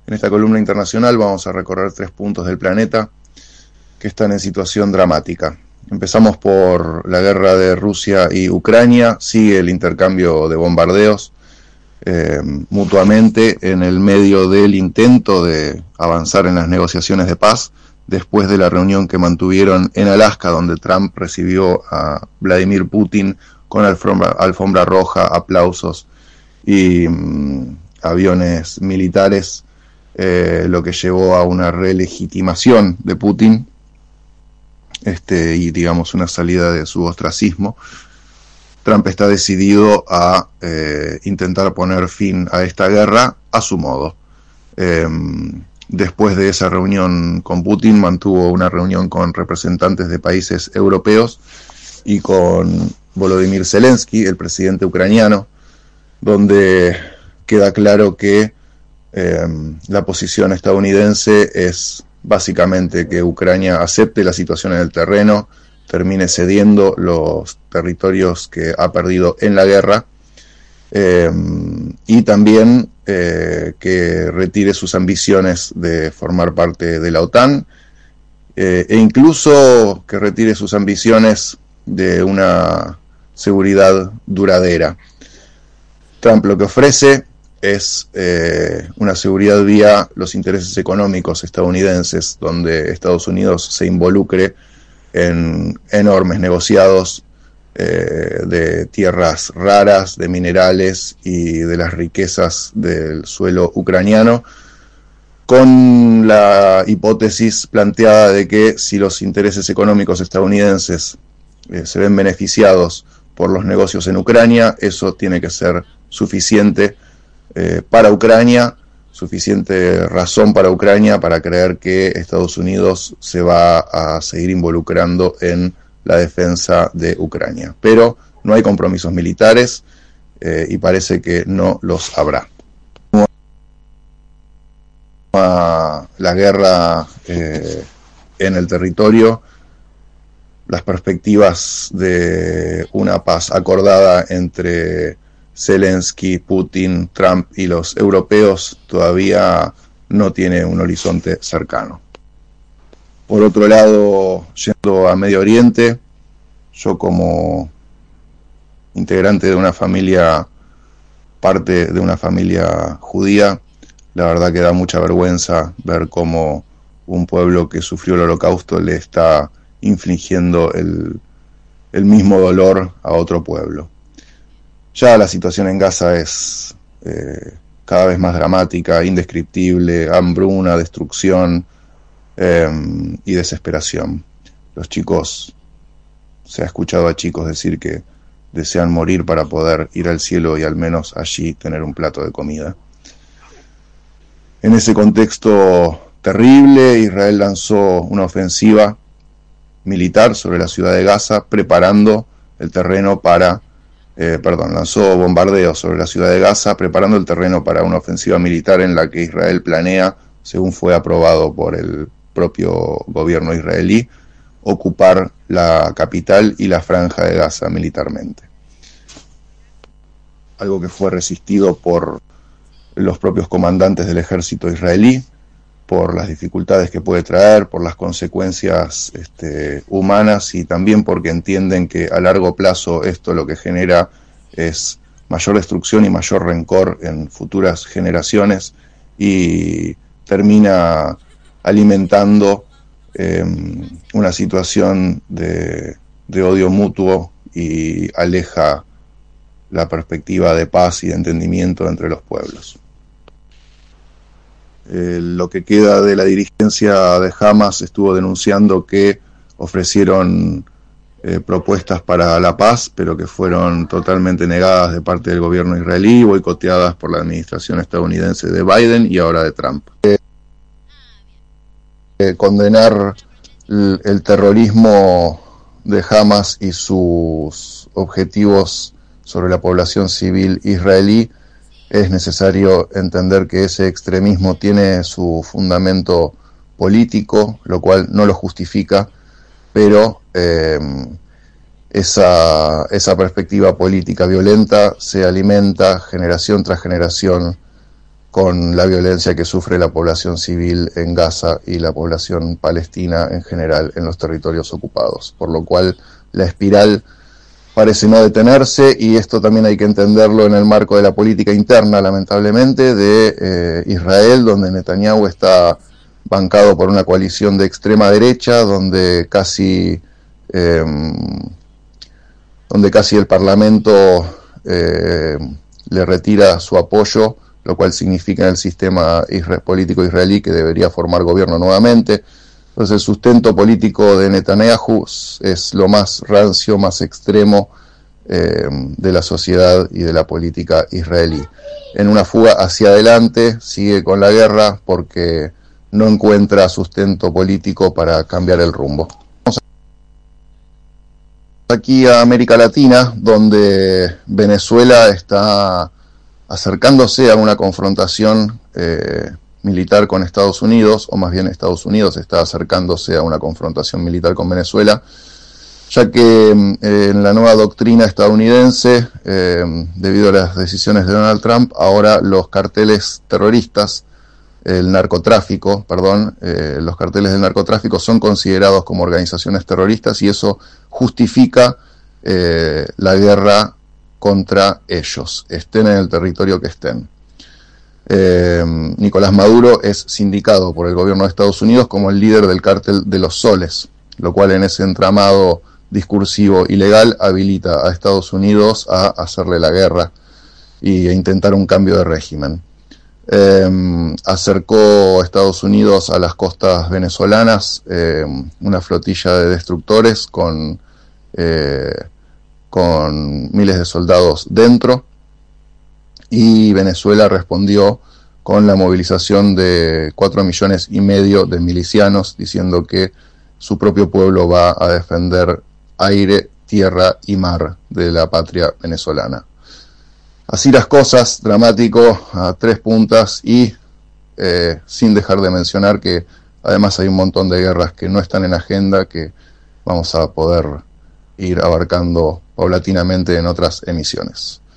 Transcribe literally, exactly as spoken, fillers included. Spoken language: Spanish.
En esta columna internacional vamos a recorrer tres puntos del planeta que están en situación dramática. Empezamos por la guerra de Rusia y Ucrania. Sigue el intercambio de bombardeos eh, mutuamente en el medio del intento de avanzar en las negociaciones de paz, después de la reunión que mantuvieron en Alaska, donde Trump recibió a Vladimir Putin con alfombra, alfombra roja, aplausos y mmm, aviones militares, eh, lo que llevó a una relegitimación de Putin este, y digamos una salida de su ostracismo. Trump está decidido a eh, intentar poner fin a esta guerra a su modo. Eh, después de esa reunión con Putin, mantuvo una reunión con representantes de países europeos y con Volodymyr Zelensky, el presidente ucraniano, donde queda claro que eh, la posición estadounidense es básicamente que Ucrania acepte la situación en el terreno, termine cediendo los territorios que ha perdido en la guerra, eh, y también eh, que retire sus ambiciones de formar parte de la OTAN, eh, e incluso que retire sus ambiciones de una seguridad duradera. Trump lo que ofrece es eh, una seguridad vía los intereses económicos estadounidenses, donde Estados Unidos se involucre en enormes negociados eh, de tierras raras, de minerales y de las riquezas del suelo ucraniano, con la hipótesis planteada de que si los intereses económicos estadounidenses eh, se ven beneficiados por los negocios en Ucrania, eso tiene que ser suficiente eh, para Ucrania, suficiente razón para Ucrania para creer que Estados Unidos se va a seguir involucrando en la defensa de Ucrania. Pero no hay compromisos militares eh, y parece que no los habrá. La guerra eh, en el territorio, las perspectivas de una paz acordada entre Zelensky, Putin, Trump y los europeos todavía no tiene un horizonte cercano. Por otro lado, yendo a Medio Oriente, yo como integrante de una familia, parte de una familia judía, la verdad que da mucha vergüenza ver cómo un pueblo que sufrió el Holocausto le está infligiendo el, el mismo dolor a otro pueblo. Ya la situación en Gaza es eh, cada vez más dramática, indescriptible, hambruna, destrucción eh, y desesperación. Los chicos, se ha escuchado a chicos decir que desean morir para poder ir al cielo y al menos allí tener un plato de comida. En ese contexto terrible, Israel lanzó una ofensiva militar sobre la ciudad de Gaza, preparando el terreno para, eh, perdón, lanzó bombardeos sobre la ciudad de Gaza, preparando el terreno para una ofensiva militar en la que Israel planea, según fue aprobado por el propio gobierno israelí, ocupar la capital y la franja de Gaza militarmente. Algo que fue resistido por los propios comandantes del ejército israelí, por las dificultades que puede traer, por las consecuencias este, humanas y también porque entienden que a largo plazo esto lo que genera es mayor destrucción y mayor rencor en futuras generaciones y termina alimentando eh, una situación de, de odio mutuo y aleja la perspectiva de paz y de entendimiento entre los pueblos. Eh, lo que queda de la dirigencia de Hamas estuvo denunciando que ofrecieron eh, propuestas para la paz, pero que fueron totalmente negadas de parte del gobierno israelí, boicoteadas por la administración estadounidense de Biden y ahora de Trump. Eh, eh, condenar el, el terrorismo de Hamas y sus objetivos sobre la población civil israelí, es necesario entender que ese extremismo tiene su fundamento político, lo cual no lo justifica, pero eh, esa, esa perspectiva política violenta se alimenta generación tras generación con la violencia que sufre la población civil en Gaza y la población palestina en general en los territorios ocupados, por lo cual la espiral parece no detenerse, y esto también hay que entenderlo en el marco de la política interna, lamentablemente, de eh, Israel, donde Netanyahu está bancado por una coalición de extrema derecha, donde casi, eh, donde casi el Parlamento eh, le retira su apoyo, lo cual significa en el sistema isra- político israelí que debería formar gobierno nuevamente. Entonces el sustento político de Netanyahu es lo más rancio, más extremo eh, de la sociedad y de la política israelí. En una fuga hacia adelante, sigue con la guerra porque no encuentra sustento político para cambiar el rumbo. Vamos aquí a América Latina, donde Venezuela está acercándose a una confrontación eh, militar con Estados Unidos, o más bien Estados Unidos está acercándose a una confrontación militar con Venezuela, ya que eh, en la nueva doctrina estadounidense, eh, debido a las decisiones de Donald Trump, ahora los carteles terroristas, el narcotráfico, perdón, eh, los carteles del narcotráfico son considerados como organizaciones terroristas, y eso justifica eh, la guerra contra ellos, estén en el territorio que estén. Eh, Nicolás Maduro es sindicado por el gobierno de Estados Unidos como el líder del cártel de los soles, lo cual en ese entramado discursivo ilegal habilita a Estados Unidos a hacerle la guerra y a intentar un cambio de régimen. Eh, acercó a Estados Unidos a las costas venezolanas eh, una flotilla de destructores con, eh, con miles de soldados dentro, y Venezuela respondió con la movilización de cuatro millones y medio de milicianos, diciendo que su propio pueblo va a defender aire, tierra y mar de la patria venezolana. Así las cosas, dramático a tres puntas, y eh, sin dejar de mencionar que además hay un montón de guerras que no están en agenda, que vamos a poder ir abarcando paulatinamente en otras emisiones.